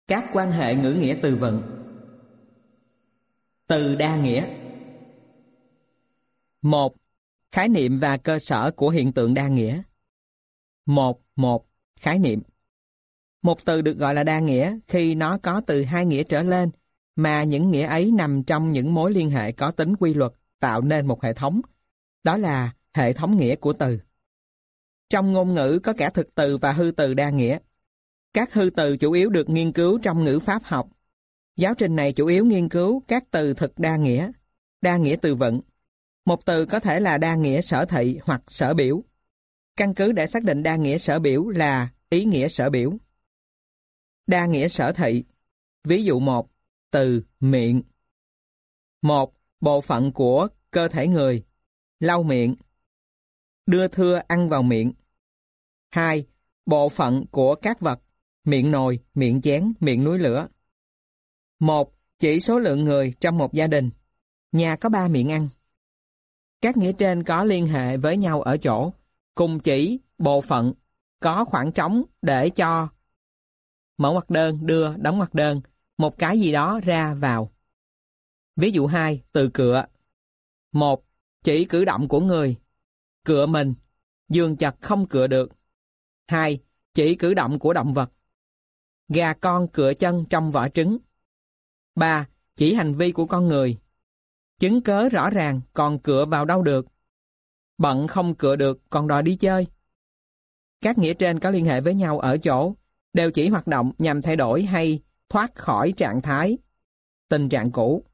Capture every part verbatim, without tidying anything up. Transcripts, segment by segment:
Các quan hệ ngữ nghĩa từ vựng. Từ đa nghĩa. Một. Khái niệm và cơ sở của hiện tượng đa nghĩa. Một. Một. Khái niệm. Một từ được gọi là đa nghĩa khi nó có từ hai nghĩa trở lên, mà những nghĩa ấy nằm trong những mối liên hệ có tính quy luật, tạo nên một hệ thống. Đó là hệ thống nghĩa của từ. Trong ngôn ngữ có cả thực từ và hư từ đa nghĩa. Các hư từ chủ yếu được nghiên cứu trong ngữ pháp học. Giáo trình này chủ yếu nghiên cứu các từ thực đa nghĩa, đa nghĩa từ vựng. Một từ có thể là đa nghĩa sở thị hoặc sở biểu. Căn cứ để xác định đa nghĩa sở biểu là ý nghĩa sở biểu. Đa nghĩa sở thị. Ví dụ một, từ miệng. Một. Bộ phận của cơ thể người. Lau miệng. Đưa thưa ăn vào miệng. Hai. Bộ phận của các vật. Miệng nồi, miệng chén, miệng núi lửa. Một. Chỉ số lượng người trong một gia đình. Nhà có ba miệng ăn. Các nghĩa trên có liên hệ với nhau ở chỗ cùng chỉ bộ phận có khoảng trống để cho mở ngoặc đơn, đưa, đóng ngoặc đơn, một cái gì đó ra vào. Ví dụ hai, từ cựa. Một. Chỉ cử động của người. Cựa mình, giường chật không cựa được. Hai. Chỉ cử động của động vật. Gà con cựa chân trong vỏ trứng. Ba. Chỉ hành vi của con người. Chứng cớ rõ ràng còn cựa vào đâu được. Bận không cựa được còn đòi đi chơi. Các nghĩa trên có liên hệ với nhau ở chỗ đều chỉ hoạt động nhằm thay đổi hay thoát khỏi trạng thái, tình trạng cũ.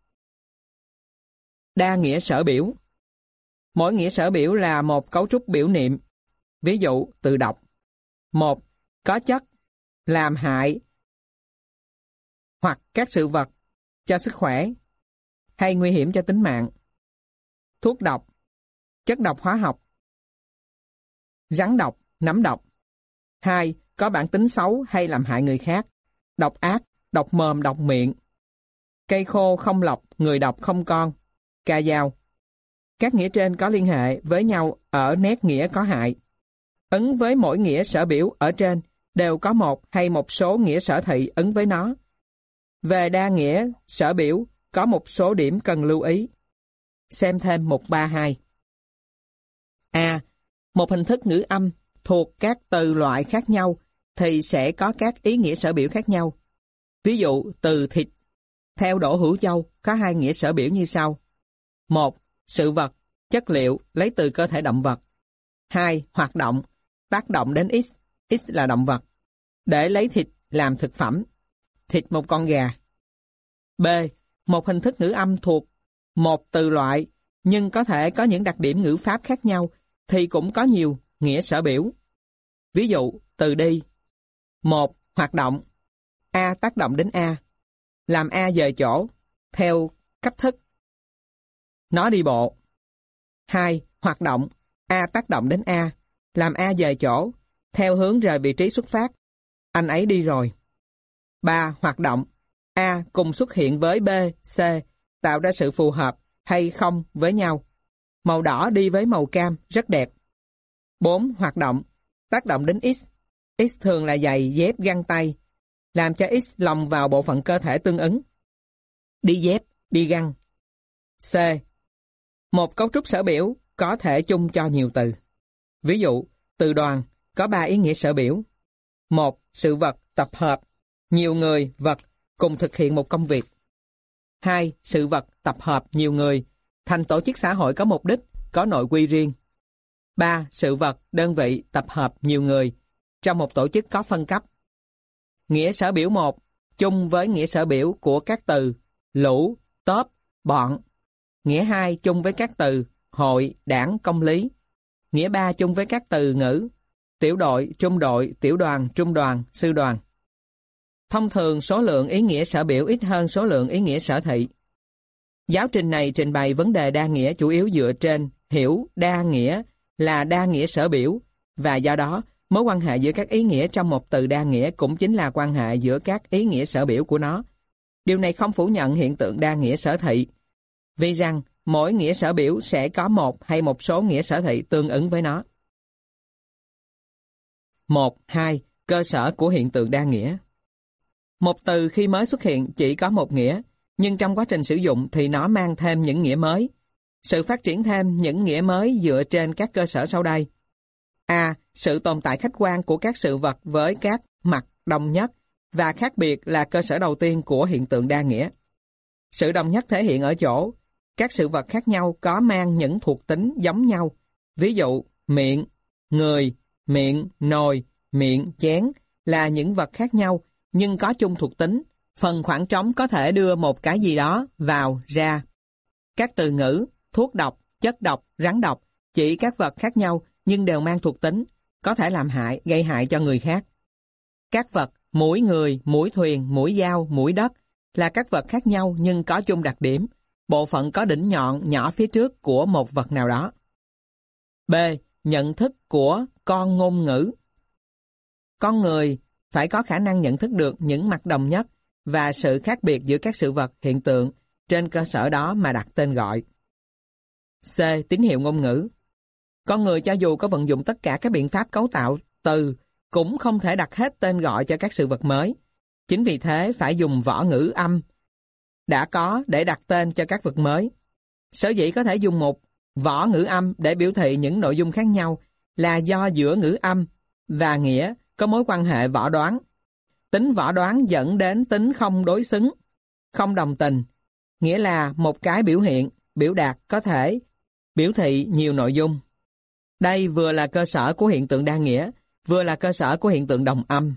Đa nghĩa sở biểu. Mỗi nghĩa sở biểu là một cấu trúc biểu niệm. Ví dụ từ đọc. Một. Có chất, làm hại hoặc các sự vật cho sức khỏe hay nguy hiểm cho tính mạng. Thuốc độc, chất độc hóa học, rắn độc, nấm độc. Hai. Có bản tính xấu hay làm hại người khác. Độc ác, độc mồm, độc miệng. Cây khô không lọc, người độc không con. Ca dao. Các nghĩa trên có liên hệ với nhau ở nét nghĩa có hại. Ứng với mỗi nghĩa sở biểu ở trên đều có một hay một số nghĩa sở thị ứng với nó. Về đa nghĩa sở biểu có một số điểm cần lưu ý. Xem thêm mục ba hai. A. Một hình thức ngữ âm thuộc các từ loại khác nhau thì sẽ có các ý nghĩa sở biểu khác nhau. Ví dụ từ thịt theo Đỗ Hữu Châu có hai nghĩa sở biểu như sau. Một. Sự vật, chất liệu lấy từ cơ thể động vật. Hai. Hoạt động, tác động đến X, X là động vật, để lấy thịt làm thực phẩm. Thịt một con gà. B. Một hình thức ngữ âm thuộc một từ loại nhưng có thể có những đặc điểm ngữ pháp khác nhau thì cũng có nhiều nghĩa sở biểu. Ví dụ từ đi. Một. Hoạt động. A tác động đến A. Làm A dời chỗ theo cách thức. Nó đi bộ. Hai. Hoạt động. A tác động đến A. Làm A dời chỗ theo hướng rời vị trí xuất phát. Anh ấy đi rồi. Ba. Hoạt động. A cùng xuất hiện với B, C, tạo ra sự phù hợp hay không với nhau. Màu đỏ đi với màu cam, rất đẹp. Bốn. Hoạt động. Tác động đến X. X thường là giày, dép, găng tay. Làm cho X lồng vào bộ phận cơ thể tương ứng. Đi dép, đi găng. C. Một cấu trúc sở biểu có thể chung cho nhiều từ. Ví dụ, từ đoàn có ba ý nghĩa sở biểu. Một. Sự vật, tập hợp. Nhiều người, vật cùng thực hiện một công việc. Hai. Sự vật, tập hợp, nhiều người thành tổ chức xã hội có mục đích, có nội quy riêng. Ba. Sự vật, đơn vị, tập hợp, nhiều người trong một tổ chức có phân cấp. Nghĩa sở biểu một chung với nghĩa sở biểu của các từ lũ, tốp, bọn. Nghĩa hai chung với các từ hội, đảng, công lý. Nghĩa ba chung với các từ ngữ tiểu đội, trung đội, tiểu đoàn, trung đoàn, sư đoàn. Thông thường số lượng ý nghĩa sở biểu ít hơn số lượng ý nghĩa sở thị. Giáo trình này trình bày vấn đề đa nghĩa chủ yếu dựa trên hiểu đa nghĩa là đa nghĩa sở biểu, và do đó mối quan hệ giữa các ý nghĩa trong một từ đa nghĩa cũng chính là quan hệ giữa các ý nghĩa sở biểu của nó. Điều này không phủ nhận hiện tượng đa nghĩa sở thị, vì rằng mỗi nghĩa sở biểu sẽ có một hay một số nghĩa sở thị tương ứng với nó. Một. Hai. Cơ sở của hiện tượng đa nghĩa. Một từ khi mới xuất hiện chỉ có một nghĩa, nhưng trong quá trình sử dụng thì nó mang thêm những nghĩa mới. Sự phát triển thêm những nghĩa mới dựa trên các cơ sở sau đây. A. Sự tồn tại khách quan của các sự vật với các mặt đồng nhất và khác biệt là cơ sở đầu tiên của hiện tượng đa nghĩa. Sự đồng nhất thể hiện ở chỗ các sự vật khác nhau có mang những thuộc tính giống nhau. Ví dụ, miệng, người, miệng, nồi, miệng, chén là những vật khác nhau nhưng có chung thuộc tính. Phần khoảng trống có thể đưa một cái gì đó vào, ra. Các từ ngữ, thuốc độc, chất độc, rắn độc chỉ các vật khác nhau nhưng đều mang thuộc tính, có thể làm hại, gây hại cho người khác. Các vật, mũi người, mũi thuyền, mũi dao, mũi đất là các vật khác nhau nhưng có chung đặc điểm, bộ phận có đỉnh nhọn nhỏ phía trước của một vật nào đó. B. Nhận thức của con ngôn ngữ. Con người phải có khả năng nhận thức được những mặt đồng nhất và sự khác biệt giữa các sự vật, hiện tượng, trên cơ sở đó mà đặt tên gọi. C. Tín hiệu ngôn ngữ. Con người cho dù có vận dụng tất cả các biện pháp cấu tạo từ, cũng không thể đặt hết tên gọi cho các sự vật mới. Chính vì thế phải dùng võ ngữ âm đã có để đặt tên cho các vật mới. Sở dĩ có thể dùng một võ ngữ âm để biểu thị những nội dung khác nhau là do giữa ngữ âm và nghĩa có mối quan hệ võ đoán. Tính võ đoán dẫn đến tính không đối xứng, không đồng tình, nghĩa là một cái biểu hiện, biểu đạt có thể biểu thị nhiều nội dung. Đây vừa là cơ sở của hiện tượng đa nghĩa, vừa là cơ sở của hiện tượng đồng âm.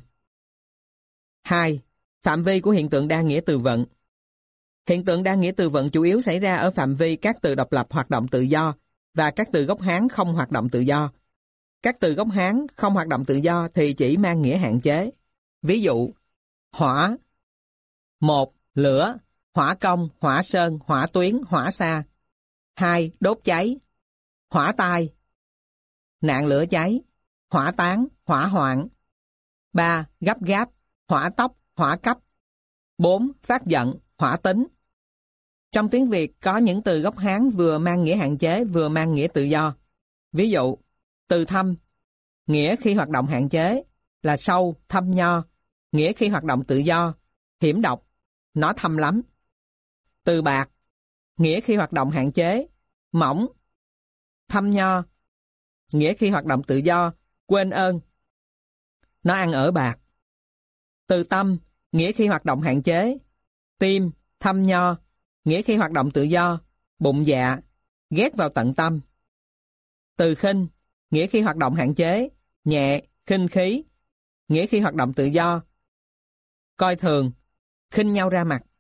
hai. Phạm vi của hiện tượng đa nghĩa từ vựng. Hiện tượng đa nghĩa từ vựng chủ yếu xảy ra ở phạm vi các từ độc lập hoạt động tự do và các từ gốc Hán không hoạt động tự do. Các từ gốc Hán không hoạt động tự do thì chỉ mang nghĩa hạn chế. Ví dụ, hỏa, một, lửa, hỏa công, hỏa sơn, hỏa tuyến, hỏa xa. hai. Đốt cháy, hỏa tai, nạn lửa cháy, hỏa táng, hỏa hoạn. ba. Gấp gáp, hỏa tốc, hỏa cấp. bốn. Phát giận, hỏa tính. Trong tiếng Việt có những từ gốc Hán vừa mang nghĩa hạn chế vừa mang nghĩa tự do. Ví dụ, từ thâm, nghĩa khi hoạt động hạn chế là sâu, thâm nho, nghĩa khi hoạt động tự do, hiểm độc, nó thâm lắm. Từ bạc, nghĩa khi hoạt động hạn chế, mỏng, thâm nho, nghĩa khi hoạt động tự do, quên ơn, nó ăn ở bạc. Từ tâm, nghĩa khi hoạt động hạn chế, tim, thâm nho, nghĩa khi hoạt động tự do, bụng dạ, ghét vào tận tâm. Từ khinh, nghĩa khi hoạt động hạn chế, nhẹ, khinh khí, nghĩa khi hoạt động tự do, coi thường, khinh nhau ra mặt.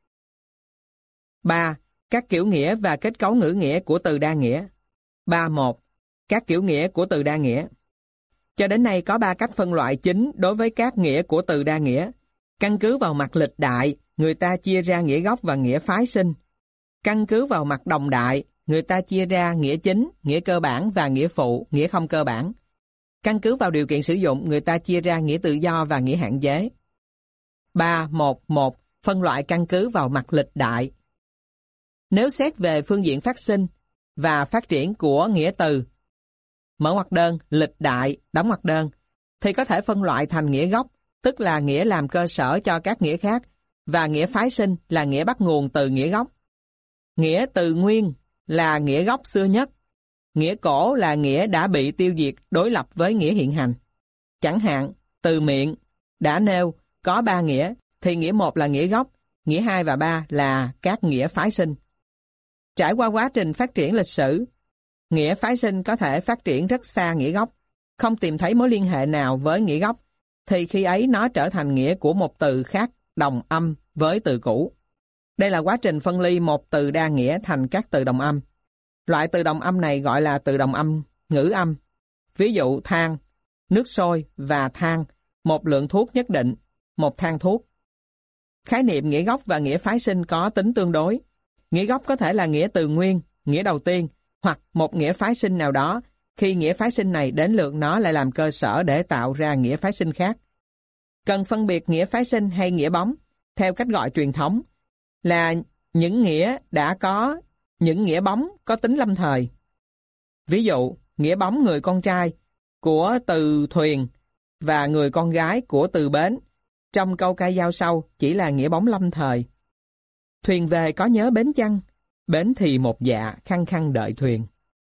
ba. Các kiểu nghĩa và kết cấu ngữ nghĩa của từ đa nghĩa. ba một. Các kiểu nghĩa của từ đa nghĩa. Cho đến nay có ba cách phân loại chính đối với các nghĩa của từ đa nghĩa. Căn cứ vào mặt lịch đại, người ta chia ra nghĩa gốc và nghĩa phái sinh. Căn cứ vào mặt đồng đại, người ta chia ra nghĩa chính, nghĩa cơ bản và nghĩa phụ, nghĩa không cơ bản. Căn cứ vào điều kiện sử dụng, người ta chia ra nghĩa tự do và nghĩa hạn chế. ba một một. Phân loại căn cứ vào mặt lịch đại. Nếu xét về phương diện phát sinh và phát triển của nghĩa từ, mở ngoặc đơn, lịch đại, đóng ngoặc đơn, thì có thể phân loại thành nghĩa gốc, tức là nghĩa làm cơ sở cho các nghĩa khác, và nghĩa phái sinh là nghĩa bắt nguồn từ nghĩa gốc. Nghĩa từ nguyên là nghĩa gốc xưa nhất. Nghĩa cổ là nghĩa đã bị tiêu diệt đối lập với nghĩa hiện hành. Chẳng hạn, từ miệng đã nêu có ba nghĩa, thì nghĩa một là nghĩa gốc, nghĩa hai và ba là các nghĩa phái sinh. Trải qua quá trình phát triển lịch sử, nghĩa phái sinh có thể phát triển rất xa nghĩa gốc, không tìm thấy mối liên hệ nào với nghĩa gốc, thì khi ấy nó trở thành nghĩa của một từ khác đồng âm với từ cũ. Đây là quá trình phân ly một từ đa nghĩa thành các từ đồng âm. Loại từ đồng âm này gọi là từ đồng âm ngữ âm. Ví dụ than, nước sôi và than, một lượng thuốc nhất định, một thang thuốc. Khái niệm nghĩa gốc và nghĩa phái sinh có tính tương đối. Nghĩa gốc có thể là nghĩa từ nguyên, nghĩa đầu tiên, hoặc một nghĩa phái sinh nào đó, khi nghĩa phái sinh này đến lượt nó lại làm cơ sở để tạo ra nghĩa phái sinh khác. Cần phân biệt nghĩa phái sinh hay nghĩa bóng, theo cách gọi truyền thống, là những nghĩa đã có, những nghĩa bóng có tính lâm thời. Ví dụ, nghĩa bóng người con trai của từ thuyền và người con gái của từ bến Trong câu ca dao sau chỉ là nghĩa bóng lâm thời. Thuyền về có nhớ bến chăng? Bến thì một dạ khăng khăng đợi thuyền.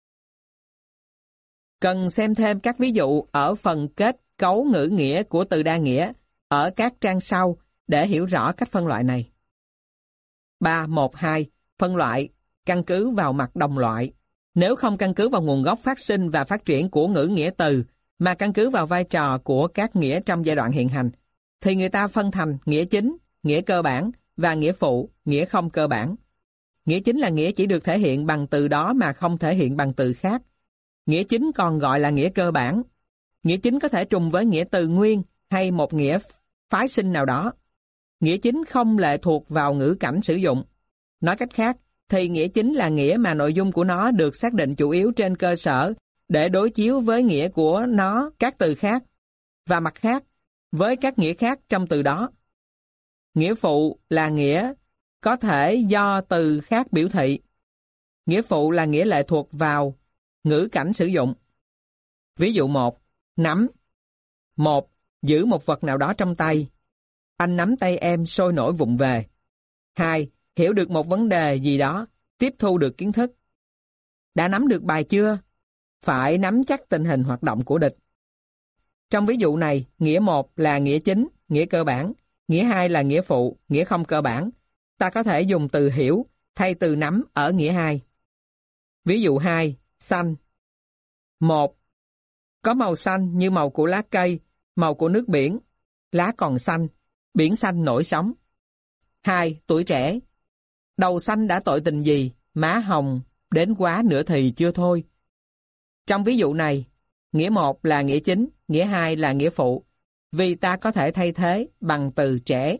Cần xem thêm các ví dụ ở phần kết cấu ngữ nghĩa của từ đa nghĩa ở các trang sau để hiểu rõ cách phân loại này. ba một hai. Phân loại căn cứ vào mặt đồng loại. Nếu không căn cứ vào nguồn gốc phát sinh và phát triển của ngữ nghĩa từ, mà căn cứ vào vai trò của các nghĩa trong giai đoạn hiện hành, thì người ta phân thành nghĩa chính, nghĩa cơ bản và nghĩa phụ, nghĩa không cơ bản. Nghĩa chính là nghĩa chỉ được thể hiện bằng từ đó mà không thể hiện bằng từ khác. Nghĩa chính còn gọi là nghĩa cơ bản. Nghĩa chính có thể trùng với nghĩa từ nguyên hay một nghĩa phái sinh nào đó. Nghĩa chính không lệ thuộc vào ngữ cảnh sử dụng. Nói cách khác, thì nghĩa chính là nghĩa mà nội dung của nó được xác định chủ yếu trên cơ sở để đối chiếu với nghĩa của nó các từ khác, và mặt khác, với các nghĩa khác trong từ đó. Nghĩa phụ là nghĩa có thể do từ khác biểu thị. Nghĩa phụ là nghĩa lệ thuộc vào ngữ cảnh sử dụng. Ví dụ một, nắm. Một, giữ một vật nào đó trong tay. Anh nắm tay em sôi nổi vụng về. Hai, hiểu được một vấn đề gì đó, tiếp thu được kiến thức. Đã nắm được bài chưa? Phải nắm chắc tình hình hoạt động của địch. Trong ví dụ này, nghĩa một là nghĩa chính, nghĩa cơ bản, nghĩa hai là nghĩa phụ, nghĩa không cơ bản. Ta có thể dùng từ hiểu thay từ nắm ở nghĩa hai. Ví dụ hai, xanh. Một, có màu xanh như màu của lá cây, màu của nước biển, lá còn xanh, biển xanh nổi sóng. Hai, tuổi trẻ. Đầu xanh đã tội tình gì, má hồng, đến quá nửa thì chưa thôi. Trong ví dụ này, nghĩa một là nghĩa chính, nghĩa hai là nghĩa phụ, vì ta có thể thay thế bằng từ trẻ.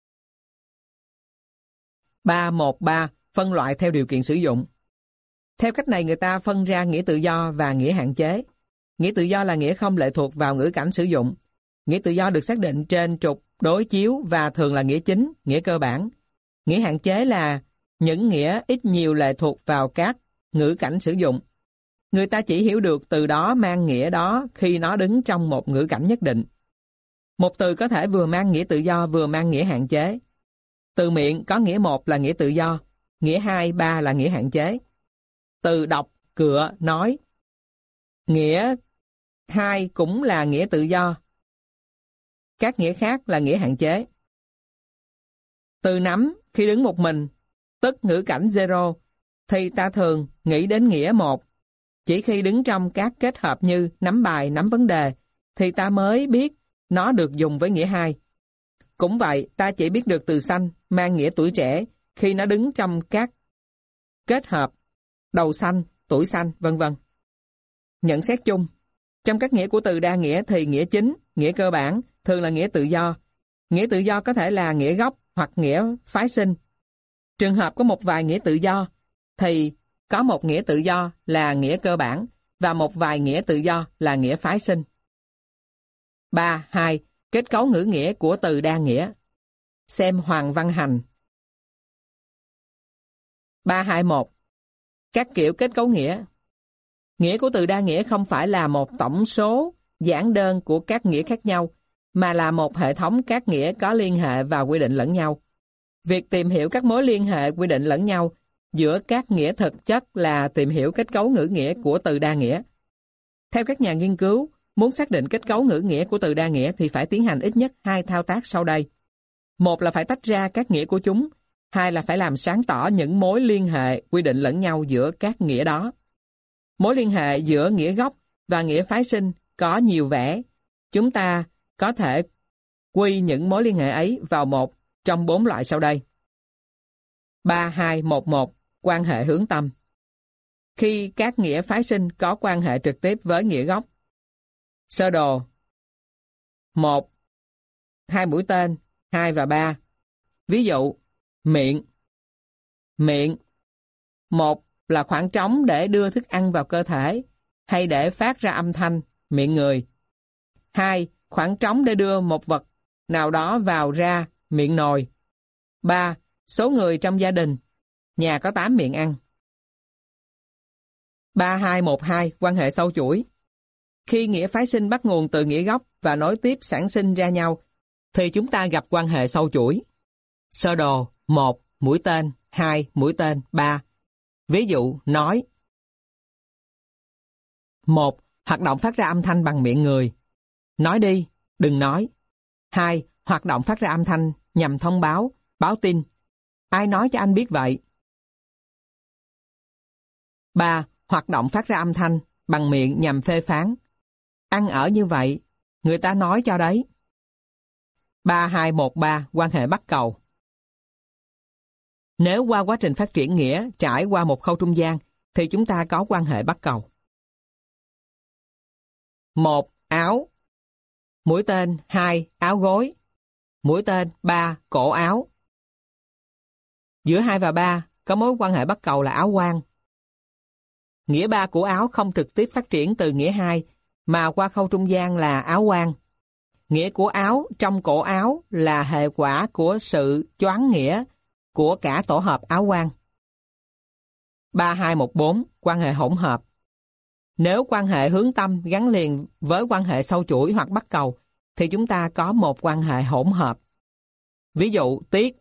ba một ba. Phân loại theo điều kiện sử dụng. Theo cách này người ta phân ra nghĩa tự do và nghĩa hạn chế. Nghĩa tự do là nghĩa không lệ thuộc vào ngữ cảnh sử dụng. Nghĩa tự do được xác định trên trục đối chiếu và thường là nghĩa chính, nghĩa cơ bản. Nghĩa hạn chế là những nghĩa ít nhiều lệ thuộc vào các ngữ cảnh sử dụng. Người ta chỉ hiểu được từ đó mang nghĩa đó khi nó đứng trong một ngữ cảnh nhất định. Một từ có thể vừa mang nghĩa tự do vừa mang nghĩa hạn chế. Từ miệng có nghĩa một là nghĩa tự do, nghĩa hai, ba là nghĩa hạn chế. Từ đọc, cựa, nói. Nghĩa hai cũng là nghĩa tự do. Các nghĩa khác là nghĩa hạn chế. Từ nắm khi đứng một mình, tức ngữ cảnh zero, thì ta thường nghĩ đến nghĩa một. Chỉ khi đứng trong các kết hợp như nắm bài, nắm vấn đề, thì ta mới biết nó được dùng với nghĩa hai. Cũng vậy, ta chỉ biết được từ xanh mang nghĩa tuổi trẻ khi nó đứng trong các kết hợp đầu xanh, tuổi xanh, vân vân. Nhận xét chung, trong các nghĩa của từ đa nghĩa thì nghĩa chính, nghĩa cơ bản thường là nghĩa tự do. Nghĩa tự do có thể là nghĩa gốc hoặc nghĩa phái sinh. Trường hợp có một vài nghĩa tự do thì có một nghĩa tự do là nghĩa cơ bản và một vài nghĩa tự do là nghĩa phái sinh. ba hai. Kết cấu ngữ nghĩa của từ đa nghĩa. Xem Hoàng Văn Hành. ba hai một. Các kiểu kết cấu nghĩa. Nghĩa của từ đa nghĩa không phải là một tổng số giản đơn của các nghĩa khác nhau, mà là một hệ thống các nghĩa có liên hệ và quy định lẫn nhau. Việc tìm hiểu các mối liên hệ quy định lẫn nhau giữa các nghĩa thực chất là tìm hiểu kết cấu ngữ nghĩa của từ đa nghĩa. Theo các nhà nghiên cứu, muốn xác định kết cấu ngữ nghĩa của từ đa nghĩa thì phải tiến hành ít nhất hai thao tác sau đây. Một là phải tách ra các nghĩa của chúng, hai là phải làm sáng tỏ những mối liên hệ quy định lẫn nhau giữa các nghĩa đó. Mối liên hệ giữa nghĩa gốc và nghĩa phái sinh có nhiều vẻ. Chúng ta có thể quy những mối liên hệ ấy vào một trong bốn loại sau đây. ba hai một một. Quan hệ hướng tâm. Khi các nghĩa phái sinh có quan hệ trực tiếp với nghĩa gốc. Sơ đồ. một. Hai mũi tên, hai và ba. Ví dụ, miệng. Miệng. Một là khoảng trống để đưa thức ăn vào cơ thể hay để phát ra âm thanh, miệng người. Hai, khoảng trống để đưa một vật nào đó vào ra, miệng nồi. Ba, số người trong gia đình, nhà có tám miệng ăn. ba hai một hai. Quan hệ sâu chuỗi. Khi nghĩa phái sinh bắt nguồn từ nghĩa gốc và nối tiếp sản sinh ra nhau, thì chúng ta gặp quan hệ sâu chuỗi. Sơ đồ: một. Mũi tên. hai. Mũi tên. ba. Ví dụ, nói. một. Hoạt động phát ra âm thanh bằng miệng người. Nói đi, đừng nói. hai. Hoạt động phát ra âm thanh nhằm thông báo, báo tin. Ai nói cho anh biết vậy? ba. Hoạt động phát ra âm thanh bằng miệng nhằm phê phán. Ăn ở như vậy, người ta nói cho đấy. ba hai một ba. Quan hệ bắt cầu. Nếu qua quá trình phát triển nghĩa trải qua một khâu trung gian, thì chúng ta có quan hệ bắt cầu. một. Áo. Mũi tên. hai. Áo gối. Mũi tên. ba. Cổ áo. Giữa hai và ba có mối quan hệ bắt cầu là áo quan. Nghĩa ba của áo không trực tiếp phát triển từ nghĩa hai, mà qua khâu trung gian là áo quan. Nghĩa của áo trong cổ áo là hệ quả của sự choán nghĩa của cả tổ hợp áo quan. ba hai một bốn. Quan hệ hỗn hợp. Nếu quan hệ hướng tâm gắn liền với quan hệ sâu chuỗi hoặc bắt cầu, thì chúng ta có một quan hệ hỗn hợp. Ví dụ, tiết.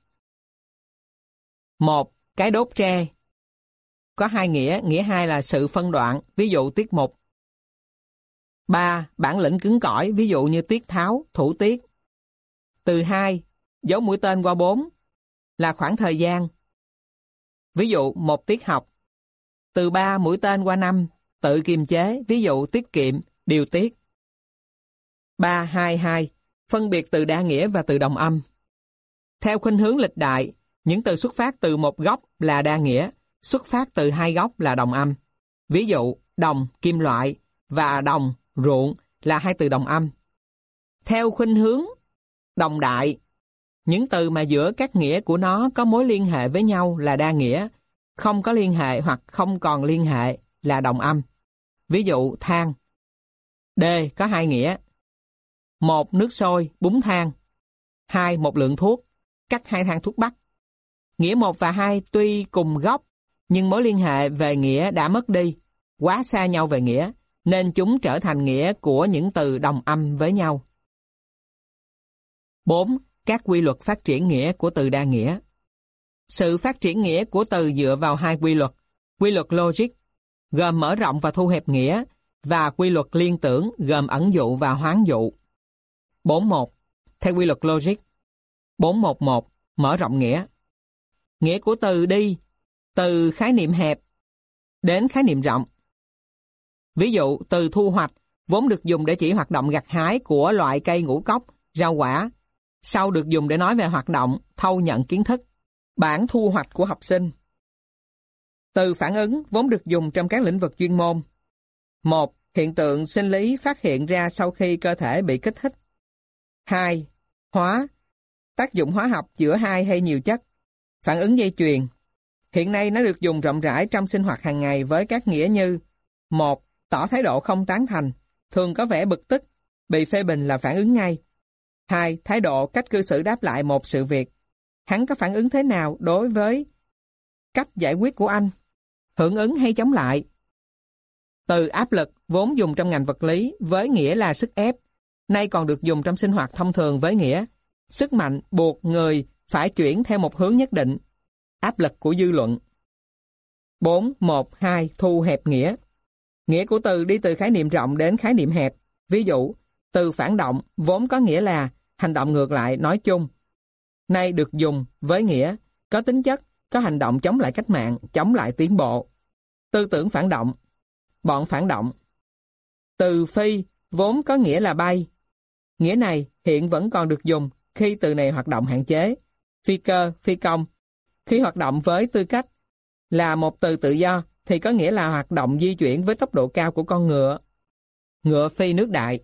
một. Cái đốt tre. Có hai nghĩa, nghĩa hai là sự phân đoạn, ví dụ tiết mục. ba. Bản lĩnh cứng cỏi, ví dụ như tiết tháo, thủ tiết. Từ hai, dấu mũi tên qua bốn là khoảng thời gian. Ví dụ một tiết học. Từ ba mũi tên qua năm, tự kiềm chế, ví dụ tiết kiệm, điều tiết. ba hai hai. Phân biệt từ đa nghĩa và từ đồng âm. Theo khuynh hướng lịch đại, những từ xuất phát từ một gốc là đa nghĩa, xuất phát từ hai gốc là đồng âm. Ví dụ, đồng, kim loại và đồng, ruộng là hai từ đồng âm. Theo khuynh hướng đồng đại, những từ mà giữa các nghĩa của nó có mối liên hệ với nhau là đa nghĩa, không có liên hệ hoặc không còn liên hệ là đồng âm. Ví dụ, than. D có hai nghĩa. Một, nước sôi, bún than. Hai, một lượng thuốc, cắt hai thang thuốc bắc. Nghĩa một và hai tuy cùng gốc, nhưng mối liên hệ về nghĩa đã mất đi, quá xa nhau về nghĩa, nên chúng trở thành nghĩa của những từ đồng âm với nhau. bốn. Các quy luật phát triển nghĩa của từ đa nghĩa. Sự phát triển nghĩa của từ dựa vào hai quy luật. Quy luật logic, gồm mở rộng và thu hẹp nghĩa, và quy luật liên tưởng, gồm ẩn dụ và hoán dụ. bốn một. Theo quy luật logic. bốn một một. Mở rộng nghĩa. Nghĩa của từ đi, từ khái niệm hẹp đến khái niệm rộng. Ví dụ, từ thu hoạch, vốn được dùng để chỉ hoạt động gặt hái của loại cây ngũ cốc, rau quả, sau được dùng để nói về hoạt động, thâu nhận kiến thức, bản thu hoạch của học sinh. Từ phản ứng, vốn được dùng trong các lĩnh vực chuyên môn. một. Hiện tượng sinh lý phát hiện ra sau khi cơ thể bị kích thích. hai. Hóa, tác dụng hóa học giữa hai hay nhiều chất. Phản ứng dây chuyền. Hiện nay nó được dùng rộng rãi trong sinh hoạt hàng ngày với các nghĩa như: một. Tỏ thái độ không tán thành, thường có vẻ bực tức, bị phê bình là phản ứng ngay. hai. Thái độ, cách cư xử đáp lại một sự việc. Hắn có phản ứng thế nào đối với cách giải quyết của anh? Hưởng ứng hay chống lại? Từ áp lực, vốn dùng trong ngành vật lý với nghĩa là sức ép, nay còn được dùng trong sinh hoạt thông thường với nghĩa sức mạnh buộc người phải chuyển theo một hướng nhất định. Áp lực của dư luận. bốn một hai. Thu hẹp nghĩa. Nghĩa của từ đi từ khái niệm rộng đến khái niệm hẹp. Ví dụ, từ phản động vốn có nghĩa là hành động ngược lại nói chung, nay được dùng với nghĩa có tính chất, có hành động chống lại cách mạng, chống lại tiến bộ. Tư tưởng phản động, bọn phản động. Từ phi vốn có nghĩa là bay. Nghĩa này hiện vẫn còn được dùng khi từ này hoạt động hạn chế. Phi cơ, phi công. Khi hoạt động với tư cách là một từ tự do thì có nghĩa là hoạt động di chuyển với tốc độ cao của con ngựa. Ngựa phi nước đại.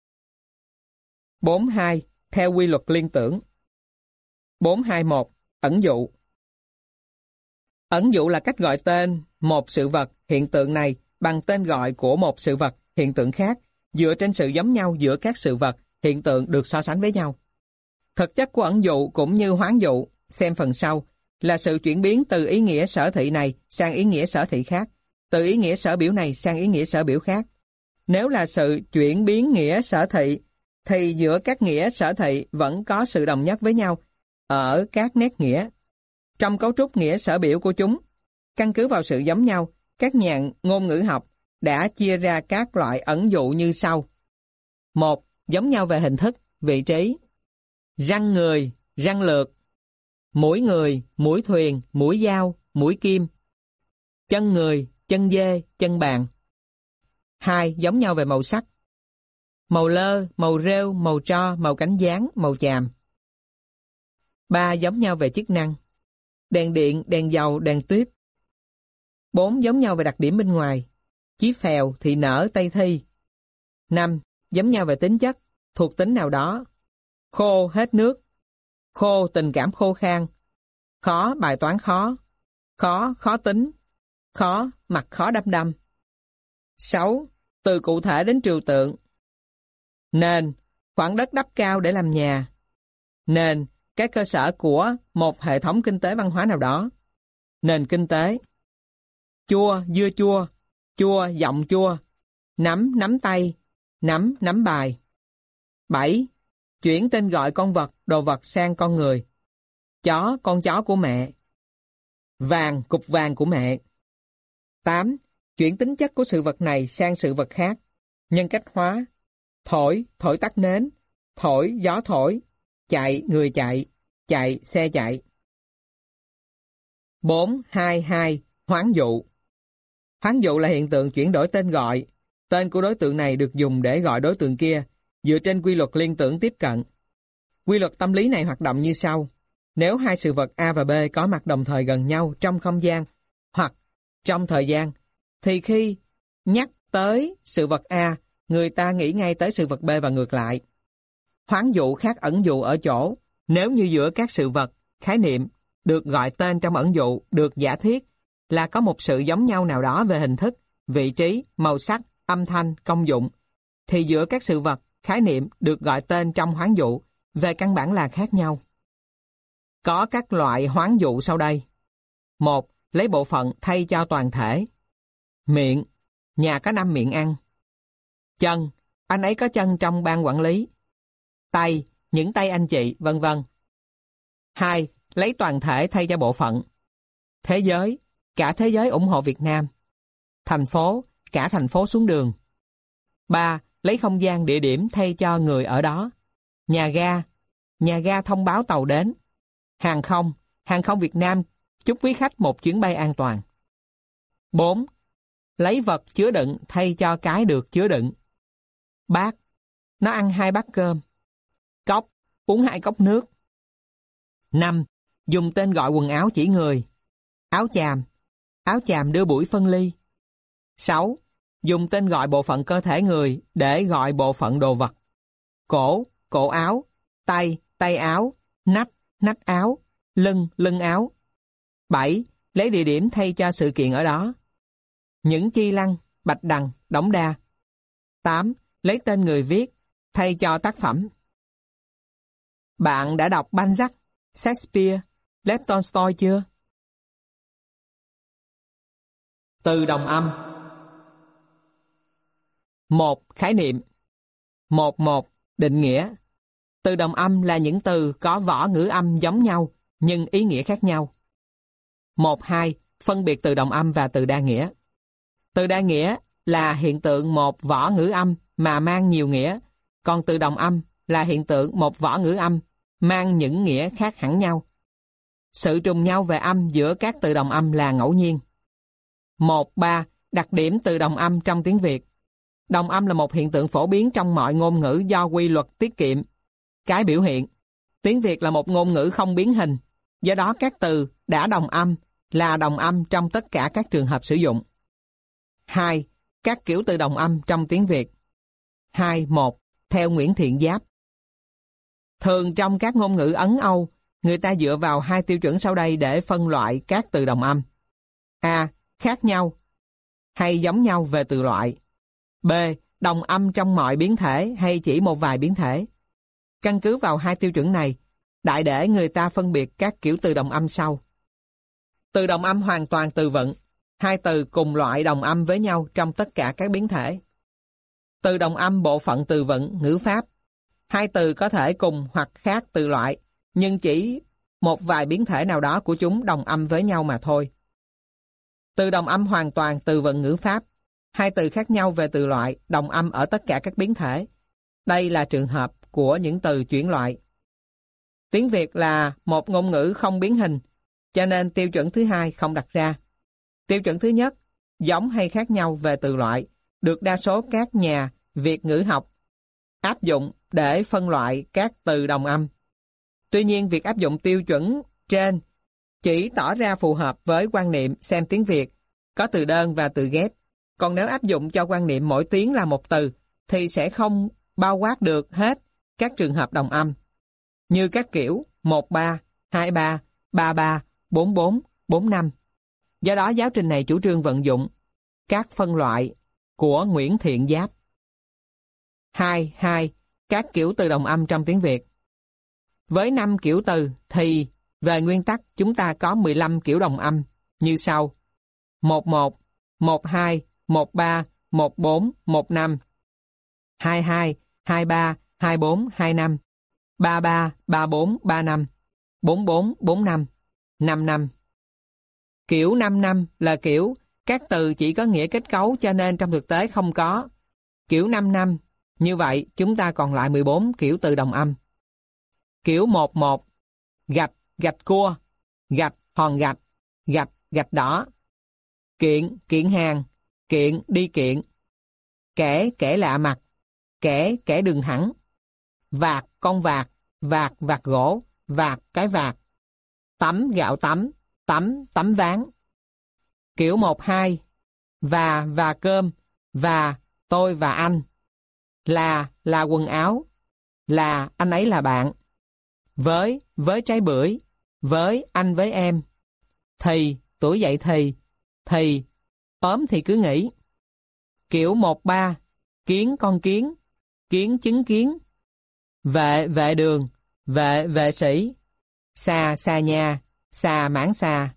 bốn hai. Theo quy luật liên tưởng. bốn hai một. Ẩn dụ. Ẩn dụ là cách gọi tên một sự vật, hiện tượng này bằng tên gọi của một sự vật, hiện tượng khác, dựa trên sự giống nhau giữa các sự vật, hiện tượng được so sánh với nhau. Thực chất của ẩn dụ cũng như hoán dụ, xem phần sau, là sự chuyển biến từ ý nghĩa sở thị này sang ý nghĩa sở thị khác, từ ý nghĩa sở biểu này sang ý nghĩa sở biểu khác. Nếu là sự chuyển biến nghĩa sở thị, thì giữa các nghĩa sở thị vẫn có sự đồng nhất với nhau ở các nét nghĩa. Trong cấu trúc nghĩa sở biểu của chúng, căn cứ vào sự giống nhau, các nhà ngôn ngữ học đã chia ra các loại ẩn dụ như sau. Một, giống nhau về hình thức, vị trí. Răng người, răng lược. Mũi người, mũi thuyền, mũi dao, mũi kim. Chân người, chân dê, chân bàn. Hai, giống nhau về màu sắc. Màu lơ, màu rêu, màu tro, màu cánh gián, màu chàm. Ba, giống nhau về chức năng. Đèn điện, đèn dầu, đèn tuyếp. Bốn, giống nhau về đặc điểm bên ngoài. Chí phèo, thị nở, tây thi. Năm, giống nhau về tính chất, thuộc tính nào đó. Khô, hết nước. Khô, tình cảm khô khan. Khó, bài toán khó. Khó, khó tính. Khó, mặt khó đăm đăm. Sáu, từ cụ thể đến trừu tượng. Nền, khoảng đất đắp cao để làm nhà. Nền, cái cơ sở của một hệ thống kinh tế văn hóa nào đó. Nền kinh tế. Chua, dưa chua. Chua, giọng chua. Nắm, nắm tay. Nắm, nắm bài. Bảy, chuyển tên gọi con vật, đồ vật sang con người. Chó, con chó của mẹ. Vàng, cục vàng của mẹ. Tám, chuyển tính chất của sự vật này sang sự vật khác. Nhân cách hóa. Thổi, thổi tắt nến. Thổi, gió thổi. Chạy, người chạy. Chạy, xe chạy. Bốn, hai, hai, hoán dụ. Hoán dụ là hiện tượng chuyển đổi tên gọi. Tên của đối tượng này được dùng để gọi đối tượng kia, dựa trên quy luật liên tưởng tiếp cận. Quy luật tâm lý này hoạt động như sau. Nếu hai sự vật A và B có mặt đồng thời gần nhau trong không gian hoặc trong thời gian, thì khi nhắc tới sự vật A, người ta nghĩ ngay tới sự vật B và ngược lại. Hoán dụ khác ẩn dụ ở chỗ, nếu như giữa các sự vật, khái niệm được gọi tên trong ẩn dụ được giả thiết là có một sự giống nhau nào đó về hình thức, vị trí, màu sắc, âm thanh, công dụng, thì giữa các sự vật, khái niệm được gọi tên trong hoán dụ về căn bản là khác nhau. Có các loại hoán dụ sau đây. Một, lấy bộ phận thay cho toàn thể. Miệng, nhà có năm miệng ăn. Chân, anh ấy có chân trong ban quản lý. Tay, những tay anh chị, vân vân. Hai, lấy toàn thể thay cho bộ phận. Thế giới, cả thế giới ủng hộ Việt Nam. Thành phố, cả thành phố xuống đường. Ba, lấy không gian địa điểm thay cho người ở đó. Nhà ga, nhà ga thông báo tàu đến. Hàng không, hàng không Việt Nam chúc quý khách một chuyến bay an toàn. Bốn, lấy vật chứa đựng thay cho cái được chứa đựng. Bát, nó ăn hai bát cơm. Cốc, uống hai cốc nước. Năm, dùng tên gọi quần áo chỉ người. Áo chàm, áo chàm đưa buổi phân ly. Sáu, dùng tên gọi bộ phận cơ thể người để gọi bộ phận đồ vật. Cổ, cổ áo. Tay, tay áo. Nách, nách áo. Lưng, lưng áo. Bảy, lấy địa điểm thay cho sự kiện ở đó. Những Chi Lăng, Bạch Đằng, Đống Đa. Tám, lấy tên người viết thay cho tác phẩm. Bạn đã đọc Balzac, Shakespeare, Lev Tolstoy chưa? Từ đồng âm. Một, khái niệm. Một một, định nghĩa. Từ đồng âm là những từ có võ ngữ âm giống nhau nhưng ý nghĩa khác nhau. Một hai, phân biệt từ đồng âm và từ đa nghĩa. Từ đa nghĩa là hiện tượng một võ ngữ âm mà mang nhiều nghĩa, còn từ đồng âm là hiện tượng một võ ngữ âm mang những nghĩa khác hẳn nhau. Sự trùng nhau về âm giữa các từ đồng âm là ngẫu nhiên. Một ba, đặc điểm từ đồng âm trong tiếng Việt. Đồng âm là một hiện tượng phổ biến trong mọi ngôn ngữ do quy luật tiết kiệm cái biểu hiện. Tiếng Việt là một ngôn ngữ không biến hình, do đó các từ đã đồng âm là đồng âm trong tất cả các trường hợp sử dụng. Hai, các kiểu từ đồng âm trong tiếng Việt. Hai một, theo Nguyễn Thiện Giáp. Thường trong các ngôn ngữ Ấn Âu, người ta dựa vào hai tiêu chuẩn sau đây để phân loại các từ đồng âm. A. Khác nhau hay giống nhau về từ loại. B. Đồng âm trong mọi biến thể hay chỉ một vài biến thể. Căn cứ vào hai tiêu chuẩn này, đại để người ta phân biệt các kiểu từ đồng âm sau. Từ đồng âm hoàn toàn từ vựng. Hai từ cùng loại đồng âm với nhau trong tất cả các biến thể. Từ đồng âm bộ phận từ vựng, ngữ pháp. Hai từ có thể cùng hoặc khác từ loại, nhưng chỉ một vài biến thể nào đó của chúng đồng âm với nhau mà thôi. Từ đồng âm hoàn toàn từ vựng ngữ pháp. Hai từ khác nhau về từ loại, đồng âm ở tất cả các biến thể. Đây là trường hợp của những từ chuyển loại. Tiếng Việt là một ngôn ngữ không biến hình, cho nên tiêu chuẩn thứ hai không đặt ra. Tiêu chuẩn thứ nhất, giống hay khác nhau về từ loại, được đa số các nhà Việt ngữ học áp dụng để phân loại các từ đồng âm. Tuy nhiên, việc áp dụng tiêu chuẩn trên chỉ tỏ ra phù hợp với quan niệm xem tiếng Việt có từ đơn và từ ghép. Còn nếu áp dụng cho quan niệm mỗi tiếng là một từ, thì sẽ không bao quát được hết các trường hợp đồng âm, như các kiểu một ba, hai ba, ba ba, bốn bốn, bốn năm. Do đó, giáo trình này chủ trương vận dụng các phân loại của Nguyễn Thiện Giáp. hai. hai. Các kiểu từ đồng âm trong tiếng Việt. Với năm kiểu từ thì về nguyên tắc chúng ta có mười lăm kiểu đồng âm như sau: một một, một hai, một ba, một bốn, một năm, hai hai, hai ba, hai bốn, hai năm, ba ba, ba bốn, ba năm, bốn bốn, bốn năm, năm năm. Kiểu năm năm là kiểu các từ chỉ có nghĩa kết cấu cho nên trong thực tế không có. Kiểu năm năm, như vậy chúng ta còn lại mười bốn kiểu từ đồng âm. Kiểu một một, gạch, gạch cua, gạch, hòn gạch, gạch, gạch đỏ. Kiện, kiện hàng, kiện, đi kiện. Kẻ, kẻ lạ mặt, kẻ, kẻ đường thẳng. Vạt, con vạt, vạt, vạt gỗ, vạt, cái vạt. Tắm, gạo tắm, tắm, tắm ván. Kiểu một hai, và, và cơm, và, tôi và anh. Là, là quần áo, là, anh ấy là bạn. Với, với trái bưởi, với, anh với em. Thì, tuổi dậy thì, thì, ốm thì cứ nghỉ. Kiểu một ba, kiến con kiến, kiến chứng kiến. Vệ, vệ đường, vệ, vệ sĩ. Xà, xà nhà, xà mãn xà.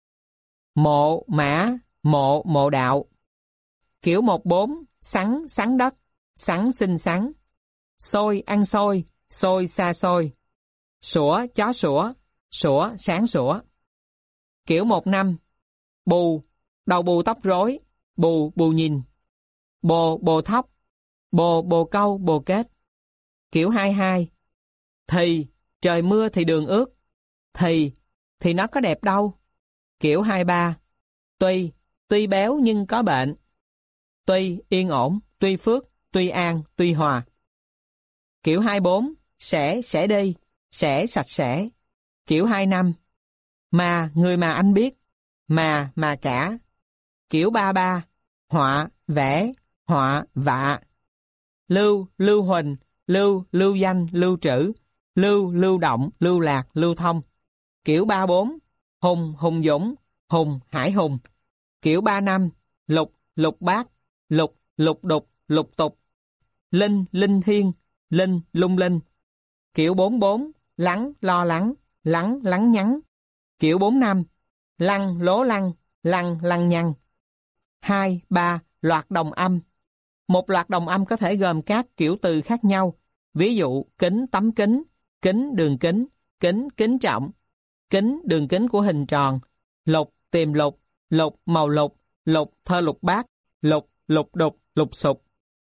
Mộ, mã, mộ, mộ đạo. Kiểu một bốn, sắn, sắn đất, sắn xinh xắn. Xôi, ăn xôi, xôi xa xôi. Sủa, chó sủa, sủa, sáng sủa. Kiểu một năm, bù, đầu bù tóc rối, bù, bù nhìn. Bồ, bồ thóc, bồ, bồ câu, bồ kết. Kiểu hai hai, thì, trời mưa thì đường ướt. Thì, thì nó có đẹp đâu. Kiểu hai ba, tuy, tuy béo nhưng có bệnh. Tuy, yên ổn, tuy phước, tuy an, tuy hòa. Kiểu hai bốn, sẽ, sẽ đi, sẽ sạch sẽ. Kiểu hai năm, mà, người mà anh biết, mà, mà cả. Kiểu ba ba, họa, vẽ, họa, vạ. Lưu, lưu huỳnh, lưu, lưu danh, lưu trữ, lưu, lưu động, lưu lạc, lưu thông. Kiểu ba bốn, hùng, hùng dũng, hùng, hải hùng. Kiểu ba năm, lục, lục bát, lục, lục đục, lục tục. Linh, linh thiên, linh, lung linh. Kiểu bốn bốn, lắng, lo lắng, lắng, lắng nhắn. Kiểu bốn năm, lăng, lố lăng, lăng, lăng nhăng. Hai, ba, loạt đồng âm. Một loạt đồng âm có thể gồm các kiểu từ khác nhau. Ví dụ, kính, tấm kính, kính, đường kính, kính, kính trọng, kính, đường kính của hình tròn, lục, tìm lục, lục, màu lục, lục, thơ lục bát, lục, lục đục, lục sục.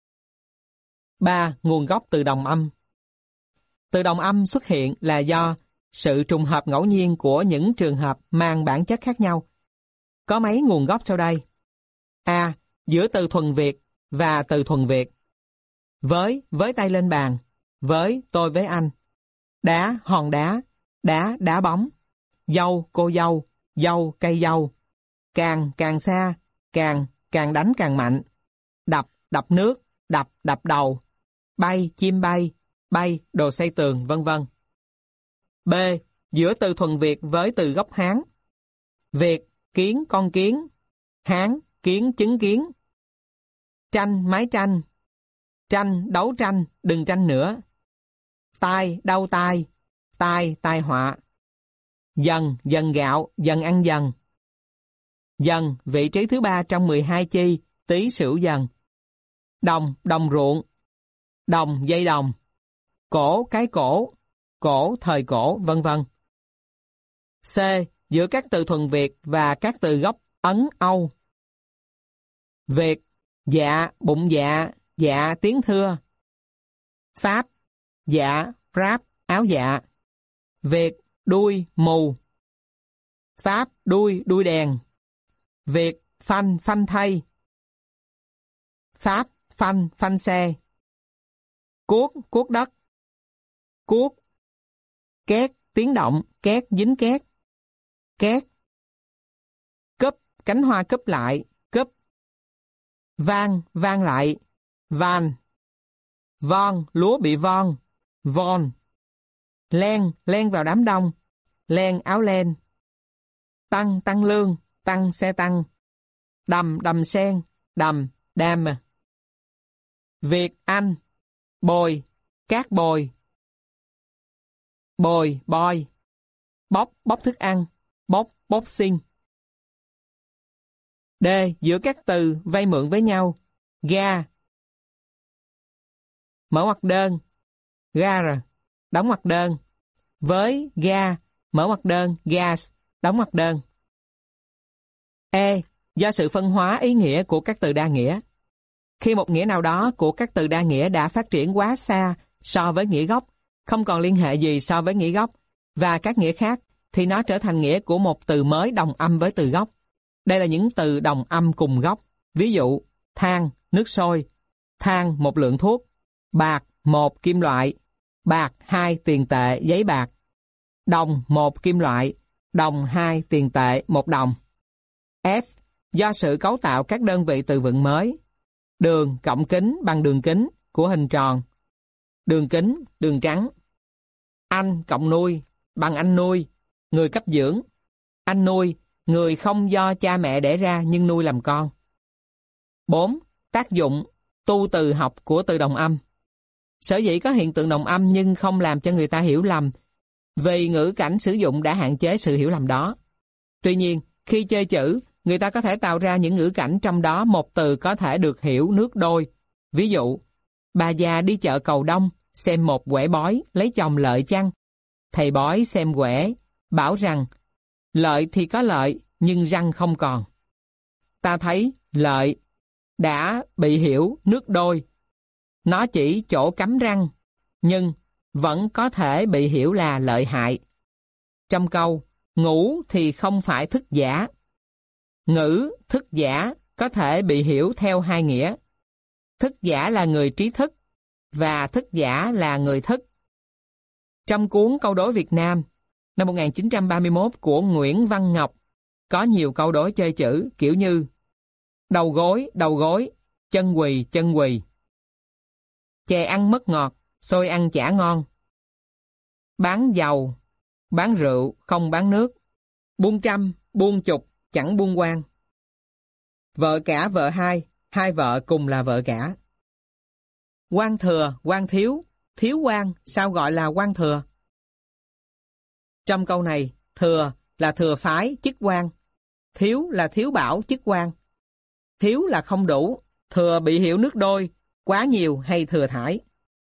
ba. Nguồn gốc từ đồng âm. Từ đồng âm xuất hiện là do sự trùng hợp ngẫu nhiên của những trường hợp mang bản chất khác nhau. Có mấy nguồn gốc sau đây. A. Giữa từ thuần Việt và từ thuần Việt. Với, với tay lên bàn. Với, tôi với anh. Đá, hòn đá. Đá, đá bóng. Dâu, cô dâu. Dâu, cây dâu. Càng, càng xa. Càng, càng đánh càng mạnh. Đập, đập nước. Đập, đập đầu. Bay, chim bay. Bay, đồ xây tường, vân vân. B. Giữa từ thuần Việt với từ gốc Hán. Việt, kiến, con kiến. Hán, kiến, chứng kiến. Tranh, mái tranh. Tranh, đấu tranh, đừng tranh nữa. Tai, đau tai. Tai, tai họa. Dần, dần gạo, dần ăn dần. Dần, vị trí thứ ba trong mười hai chi, Tý Sửu Dần. Đồng, đồng ruộng. Đồng, dây đồng. cổ, cái cổ, cổ, thời cổ, vân vân. C. Giữa các từ thuần Việt và các từ gốc Ấn, Âu. Việt, dạ, bụng dạ, dạ, tiếng thưa. Pháp, dạ, ráp, áo dạ. Việt, đuôi, mù. Pháp, đuôi, đuôi đèn. Việt, phanh, phanh thay. Pháp, phanh, phanh xe. Cuốc, cuốc đất. Cuốc. Két, tiếng động, két, dính két. Két. Cúp, cánh hoa cúp lại, cúp. Vang, vang lại, van. Von, lúa bị von, von. Len, len vào đám đông, len áo len. Tăng, tăng lương, tăng xe tăng. Đầm, đầm sen, đầm, đam. Việt, Anh. Bồi, cát bồi. Bồi, boi. Bóc, bóc thức ăn, bóc, boxing. D. Giữa các từ vay mượn với nhau. Ga. Mở ngoặc đơn. Gar. Đóng ngoặc đơn. Với, ga. Mở ngoặc đơn. Gas. Đóng ngoặc đơn. E. Do sự phân hóa ý nghĩa của các từ đa nghĩa. Khi một nghĩa nào đó của các từ đa nghĩa đã phát triển quá xa so với nghĩa gốc, không còn liên hệ gì so với nghĩa gốc, và các nghĩa khác, thì nó trở thành nghĩa của một từ mới đồng âm với từ gốc. Đây là những từ đồng âm cùng gốc. Ví dụ, than, nước sôi. Than, một lượng thuốc. Bạc, một kim loại. Bạc, hai tiền tệ, giấy bạc. Đồng, một kim loại. Đồng, hai tiền tệ, một đồng. F. Do sự cấu tạo các đơn vị từ vựng mới. Đường, cộng kính bằng đường kính của hình tròn. Đường kính, đường trắng. Anh, cộng nuôi, bằng anh nuôi, người cấp dưỡng. Anh nuôi, người không do cha mẹ đẻ ra nhưng nuôi làm con. bốn. Tác dụng, tu từ học của từ đồng âm. Sở dĩ có hiện tượng đồng âm nhưng không làm cho người ta hiểu lầm, vì ngữ cảnh sử dụng đã hạn chế sự hiểu lầm đó. Tuy nhiên, khi chơi chữ, người ta có thể tạo ra những ngữ cảnh trong đó một từ có thể được hiểu nước đôi. Ví dụ, bà già đi chợ Cầu Đông, xem một quẻ bói, lấy chồng lợi chăng? Thầy bói xem quẻ, bảo rằng, lợi thì có lợi, nhưng răng không còn. Ta thấy lợi đã bị hiểu nước đôi. Nó chỉ chỗ cắm răng, nhưng vẫn có thể bị hiểu là lợi hại. Trong câu, ngủ thì không phải thức giả. Ngữ, thức giả có thể bị hiểu theo hai nghĩa. Thức giả là người trí thức, và thức giả là người thức. Trong cuốn Câu đối Việt Nam, năm một nghìn chín trăm ba mươi mốt của Nguyễn Văn Ngọc, có nhiều câu đối chơi chữ kiểu như đầu gối, đầu gối, chân quỳ, chân quỳ. Chè ăn mất ngọt, xôi ăn chả ngon. Bán dầu, bán rượu, không bán nước. Buôn trăm, buôn chục, chẳng buôn quan. Vợ cả vợ hai, hai vợ cùng là vợ cả. Quan thừa, quan thiếu, thiếu quan, sao gọi là quan thừa? Trong câu này, thừa là thừa phái, chức quan. Thiếu là thiếu bảo, chức quan. Thiếu là không đủ, thừa bị hiểu nước đôi, quá nhiều hay thừa thải.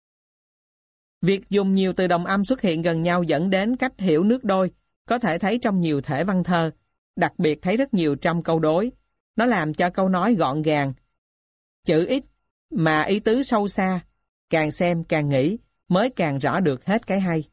Việc dùng nhiều từ đồng âm xuất hiện gần nhau dẫn đến cách hiểu nước đôi, có thể thấy trong nhiều thể văn thơ, đặc biệt thấy rất nhiều trong câu đối. Nó làm cho câu nói gọn gàng. Chữ ít mà ý tứ sâu xa, càng xem càng nghĩ mới càng rõ được hết cái hay.